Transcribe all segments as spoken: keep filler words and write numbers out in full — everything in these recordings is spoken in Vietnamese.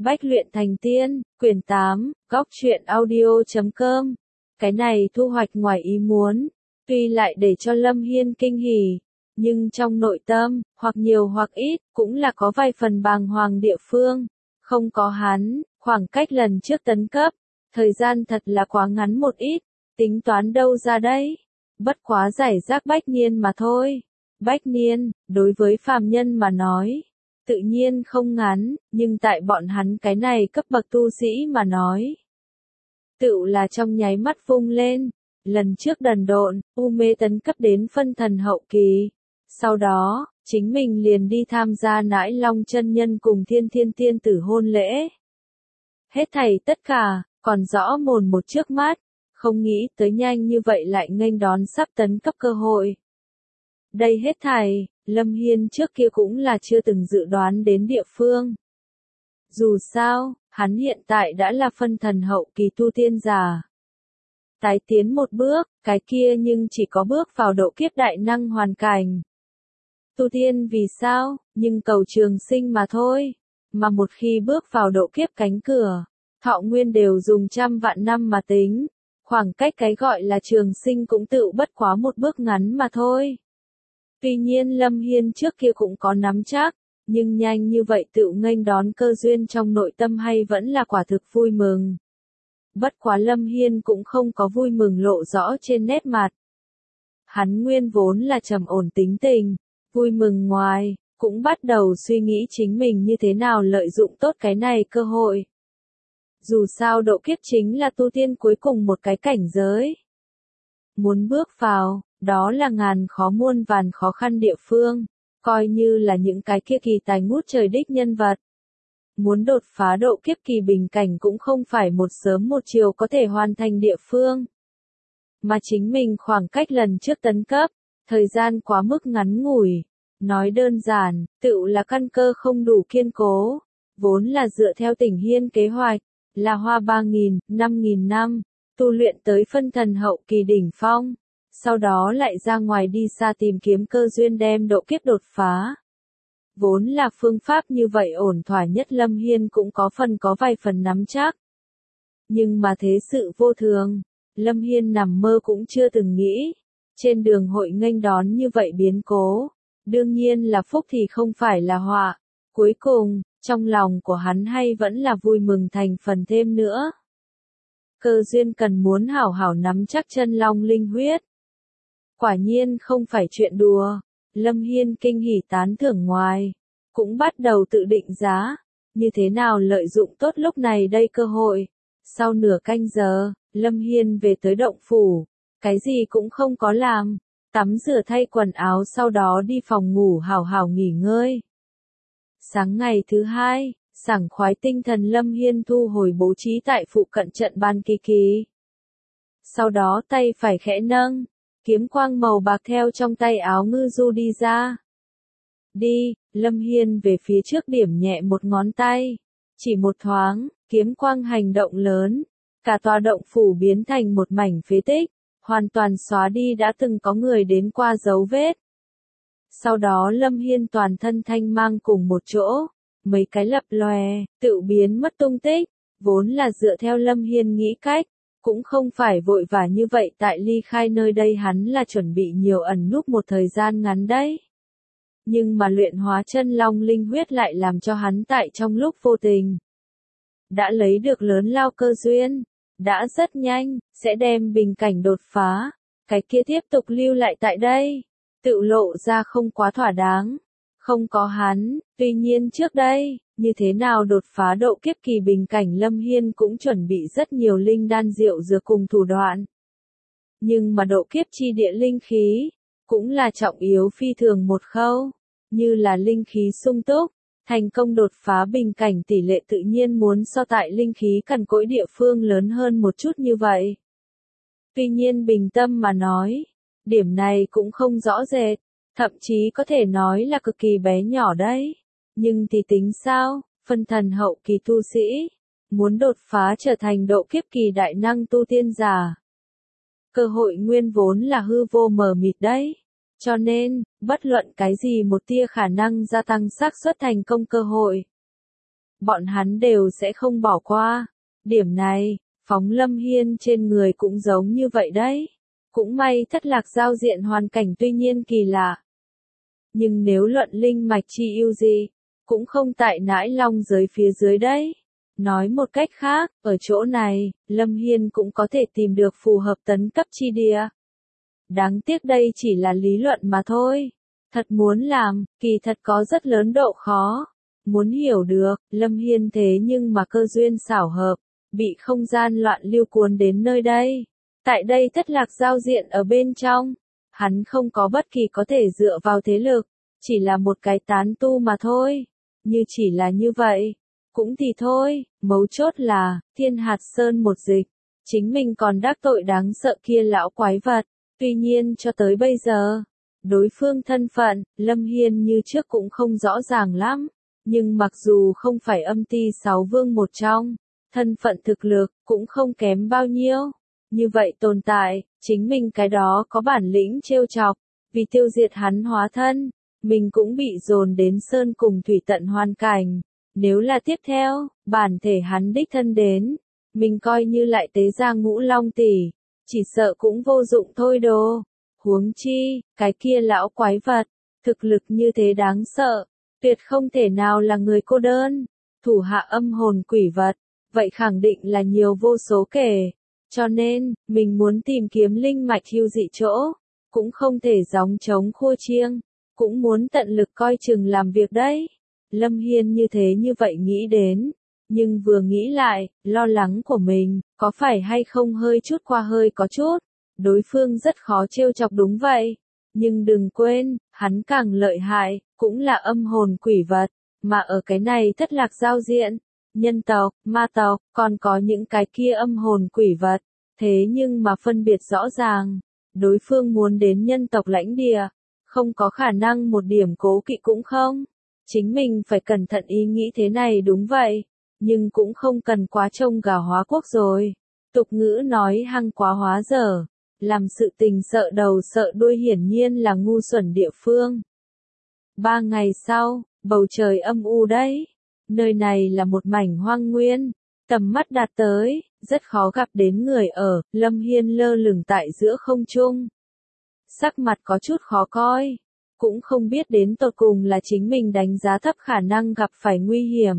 Bách luyện thành tiên, quyển tám, góc truyện audio chấm com. Cái này thu hoạch ngoài ý muốn, tuy lại để cho Lâm Hiên kinh hỉ, nhưng trong nội tâm, hoặc nhiều hoặc ít, cũng là có vài phần bàng hoàng địa phương. Không có hắn, khoảng cách lần trước tấn cấp, thời gian thật là quá ngắn một ít, tính toán đâu ra đấy. Bất quá giải rác bách niên mà thôi. Bách niên, đối với phàm nhân mà nói, tự nhiên không ngắn, nhưng tại bọn hắn cái này cấp bậc tu sĩ mà nói, tựu là trong nháy mắt vung lên. Lần trước đần độn, U Mê tấn cấp đến phân thần hậu kỳ. Sau đó, chính mình liền đi tham gia Nãi Long chân nhân cùng Thiên Thiên tiên tử hôn lễ. Hết thảy tất cả, còn rõ mồn một trước mắt, không nghĩ tới nhanh như vậy lại nghênh đón sắp tấn cấp cơ hội. Đây hết thảy, Lâm Hiên trước kia cũng là chưa từng dự đoán đến địa phương. Dù sao, hắn hiện tại đã là phân thần hậu kỳ tu tiên giả. Tái tiến một bước, cái kia nhưng chỉ có bước vào độ kiếp đại năng hoàn cảnh. Tu tiên vì sao, nhưng cầu trường sinh mà thôi. Mà một khi bước vào độ kiếp cánh cửa, thọ nguyên đều dùng trăm vạn năm mà tính. Khoảng cách cái gọi là trường sinh cũng tự bất quá một bước ngắn mà thôi. Tuy nhiên Lâm Hiên trước kia cũng có nắm chắc, nhưng nhanh như vậy tự nghênh đón cơ duyên trong nội tâm hay vẫn là quả thực vui mừng. Bất quá Lâm Hiên cũng không có vui mừng lộ rõ trên nét mặt. Hắn nguyên vốn là trầm ổn tính tình, vui mừng ngoài, cũng bắt đầu suy nghĩ chính mình như thế nào lợi dụng tốt cái này cơ hội. Dù sao độ kiếp chính là tu tiên cuối cùng một cái cảnh giới. Muốn bước vào, đó là ngàn khó muôn vàn khó khăn địa phương, coi như là những cái kia kỳ tài ngút trời đích nhân vật. Muốn đột phá độ kiếp kỳ bình cảnh cũng không phải một sớm một chiều có thể hoàn thành địa phương. Mà chính mình khoảng cách lần trước tấn cấp, thời gian quá mức ngắn ngủi. Nói đơn giản, tựu là căn cơ không đủ kiên cố, vốn là dựa theo Tỉnh Hiên kế hoạch, là hoa ba nghìn, năm nghìn năm, tu luyện tới phân thần hậu kỳ đỉnh phong, sau đó lại ra ngoài đi xa tìm kiếm cơ duyên đem độ kiếp đột phá. Vốn là phương pháp như vậy ổn thỏa nhất Lâm Hiên cũng có phần có vài phần nắm chắc. Nhưng mà thế sự vô thường, Lâm Hiên nằm mơ cũng chưa từng nghĩ, trên đường hội nghênh đón như vậy biến cố. Đương nhiên là phúc thì không phải là họa. Cuối cùng, trong lòng của hắn hay vẫn là vui mừng thành phần thêm nữa. Cơ duyên cần muốn hảo hảo nắm chắc chân long linh huyết. Quả nhiên không phải chuyện đùa. Lâm Hiên kinh hỉ tán thưởng ngoài, cũng bắt đầu tự định giá, như thế nào lợi dụng tốt lúc này đây cơ hội. Sau nửa canh giờ, Lâm Hiên về tới động phủ, cái gì cũng không có làm. Tắm rửa thay quần áo sau đó đi phòng ngủ hào hào nghỉ ngơi. Sáng ngày thứ hai, sảng khoái tinh thần Lâm Hiên thu hồi bố trí tại phụ cận trận ban kỳ kỳ. Sau đó tay phải khẽ nâng, kiếm quang màu bạc theo trong tay áo ngư du đi ra. Đi, Lâm Hiên về phía trước điểm nhẹ một ngón tay. Chỉ một thoáng, kiếm quang hành động lớn. Cả tòa động phủ biến thành một mảnh phế tích. Hoàn toàn xóa đi đã từng có người đến qua dấu vết. Sau đó Lâm Hiên toàn thân thanh mang cùng một chỗ, mấy cái lập lòe, tự biến mất tung tích, vốn là dựa theo Lâm Hiên nghĩ cách, cũng không phải vội vã như vậy tại ly khai nơi đây hắn là chuẩn bị nhiều ẩn núp một thời gian ngắn đấy. Nhưng mà luyện hóa chân long linh huyết lại làm cho hắn tại trong lúc vô tình đã lấy được lớn lao cơ duyên. Đã rất nhanh, sẽ đem bình cảnh đột phá, cái kia tiếp tục lưu lại tại đây, tự lộ ra không quá thỏa đáng, không có hắn, tuy nhiên trước đây, như thế nào đột phá độ kiếp kỳ bình cảnh Lâm Hiên cũng chuẩn bị rất nhiều linh đan rượu dược cùng thủ đoạn. Nhưng mà độ kiếp chi địa linh khí, cũng là trọng yếu phi thường một khâu, như là linh khí sung túc. Thành công đột phá bình cảnh tỷ lệ tự nhiên muốn so tại linh khí cằn cỗi địa phương lớn hơn một chút như vậy. Tuy nhiên bình tâm mà nói, điểm này cũng không rõ rệt, thậm chí có thể nói là cực kỳ bé nhỏ đấy. Nhưng thì tính sao, phân thần hậu kỳ tu sĩ, muốn đột phá trở thành độ kiếp kỳ đại năng tu tiên giả. Cơ hội nguyên vốn là hư vô mờ mịt đấy. Cho nên, bất luận cái gì một tia khả năng gia tăng xác suất thành công cơ hội, bọn hắn đều sẽ không bỏ qua. Điểm này, phóng Lâm Hiên trên người cũng giống như vậy đấy. Cũng may thất lạc giao diện hoàn cảnh tuy nhiên kỳ lạ. Nhưng nếu luận linh mạch chi ưu gì, cũng không tại nãi long giới phía dưới đấy. Nói một cách khác, ở chỗ này, Lâm Hiên cũng có thể tìm được phù hợp tấn cấp chi địa. Đáng tiếc đây chỉ là lý luận mà thôi. Thật muốn làm, kỳ thật có rất lớn độ khó. Muốn hiểu được, Lâm Hiên thế nhưng mà cơ duyên xảo hợp, bị không gian loạn lưu cuốn đến nơi đây. Tại đây thất lạc giao diện ở bên trong, hắn không có bất kỳ có thể dựa vào thế lực, chỉ là một cái tán tu mà thôi. Như chỉ là như vậy, cũng thì thôi, mấu chốt là, Thiên Hạt Sơn một dịch, chính mình còn đắc tội đáng sợ kia lão quái vật. Tuy nhiên cho tới bây giờ, đối phương thân phận, Lâm Hiên như trước cũng không rõ ràng lắm. Nhưng mặc dù không phải âm ti sáu vương một trong, thân phận thực lực, cũng không kém bao nhiêu. Như vậy tồn tại, chính mình cái đó có bản lĩnh trêu chọc, vì tiêu diệt hắn hóa thân, mình cũng bị dồn đến sơn cùng thủy tận hoàn cảnh. Nếu là tiếp theo, bản thể hắn đích thân đến, mình coi như lại tế ra ngũ long tỷ, chỉ sợ cũng vô dụng thôi đồ. Huống chi, cái kia lão quái vật, thực lực như thế đáng sợ, tuyệt không thể nào là người cô đơn. Thủ hạ âm hồn quỷ vật, vậy khẳng định là nhiều vô số kể. Cho nên, mình muốn tìm kiếm linh mạch hưu dị chỗ, cũng không thể gióng trống khua chiêng, cũng muốn tận lực coi chừng làm việc đấy. Lâm Hiên như thế như vậy nghĩ đến, nhưng vừa nghĩ lại, lo lắng của mình, có phải hay không hơi chút qua hơi có chút, đối phương rất khó trêu chọc đúng vậy. Nhưng đừng quên, hắn càng lợi hại, cũng là âm hồn quỷ vật, mà ở cái này thất lạc giao diện, nhân tộc, ma tộc, còn có những cái kia âm hồn quỷ vật. Thế nhưng mà phân biệt rõ ràng, đối phương muốn đến nhân tộc lãnh địa, không có khả năng một điểm cố kỵ cũng không. Chính mình phải cẩn thận ý nghĩ thế này đúng vậy, nhưng cũng không cần quá trông gà hóa quốc rồi. Tục ngữ nói hăng quá hóa dở, làm sự tình sợ đầu sợ đuôi hiển nhiên là ngu xuẩn địa phương. Ba ngày sau, bầu trời âm u đấy, nơi này là một mảnh hoang nguyên, tầm mắt đạt tới, rất khó gặp đến người ở. Lâm Hiên lơ lửng tại giữa không trung, sắc mặt có chút khó coi, cũng không biết đến tột cùng là chính mình đánh giá thấp khả năng gặp phải nguy hiểm,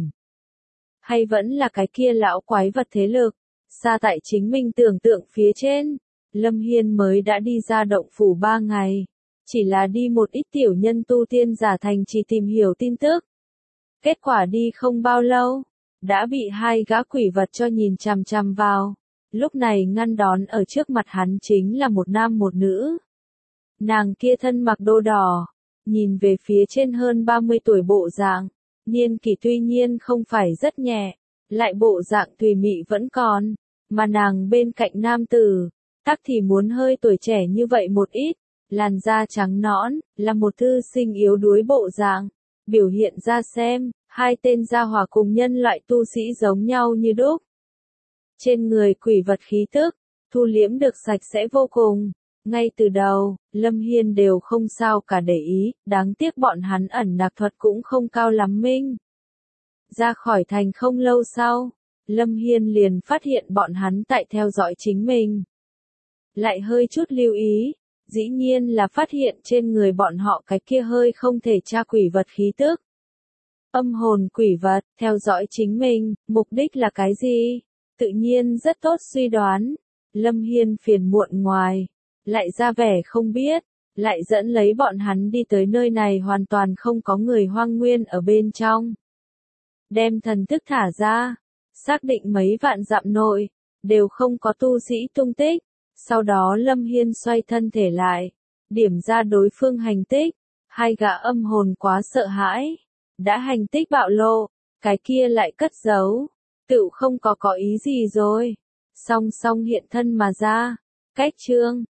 hay vẫn là cái kia lão quái vật thế lực, xa tại chính mình tưởng tượng phía trên. Lâm Hiên mới đã đi ra động phủ ba ngày, chỉ là đi một ít tiểu nhân tu tiên giả thành chỉ tìm hiểu tin tức. Kết quả đi không bao lâu, đã bị hai gã quỷ vật cho nhìn chằm chằm vào. Lúc này ngăn đón ở trước mặt hắn chính là một nam một nữ. Nàng kia thân mặc đồ đỏ, nhìn về phía trên hơn ba mươi tuổi bộ dạng, niên kỷ tuy nhiên không phải rất nhẹ, lại bộ dạng tùy mị vẫn còn, mà nàng bên cạnh nam tử, tắc thì muốn hơi tuổi trẻ như vậy một ít, làn da trắng nõn, là một thư sinh yếu đuối bộ dạng, biểu hiện ra xem, hai tên gia hỏa cùng nhân loại tu sĩ giống nhau như đúc. Trên người quỷ vật khí tức, thu liễm được sạch sẽ vô cùng. Ngay từ đầu, Lâm Hiên đều không sao cả để ý, đáng tiếc bọn hắn ẩn nặc thuật cũng không cao lắm minh. Ra khỏi thành không lâu sau, Lâm Hiên liền phát hiện bọn hắn tại theo dõi chính mình. Lại hơi chút lưu ý, dĩ nhiên là phát hiện trên người bọn họ cái kia hơi không thể tra quỷ vật khí tức. Âm hồn quỷ vật, theo dõi chính mình, mục đích là cái gì? Tự nhiên rất tốt suy đoán. Lâm Hiên phiền muộn ngoài, lại ra vẻ không biết, lại dẫn lấy bọn hắn đi tới nơi này hoàn toàn không có người hoang nguyên ở bên trong. Đem thần thức thả ra, xác định mấy vạn dặm nội, đều không có tu sĩ tung tích. Sau đó Lâm Hiên xoay thân thể lại, điểm ra đối phương hành tích. Hai gã âm hồn quá sợ hãi, đã hành tích bạo lộ, cái kia lại cất giấu, tự không có có ý gì rồi. Song song hiện thân mà ra, cách chương.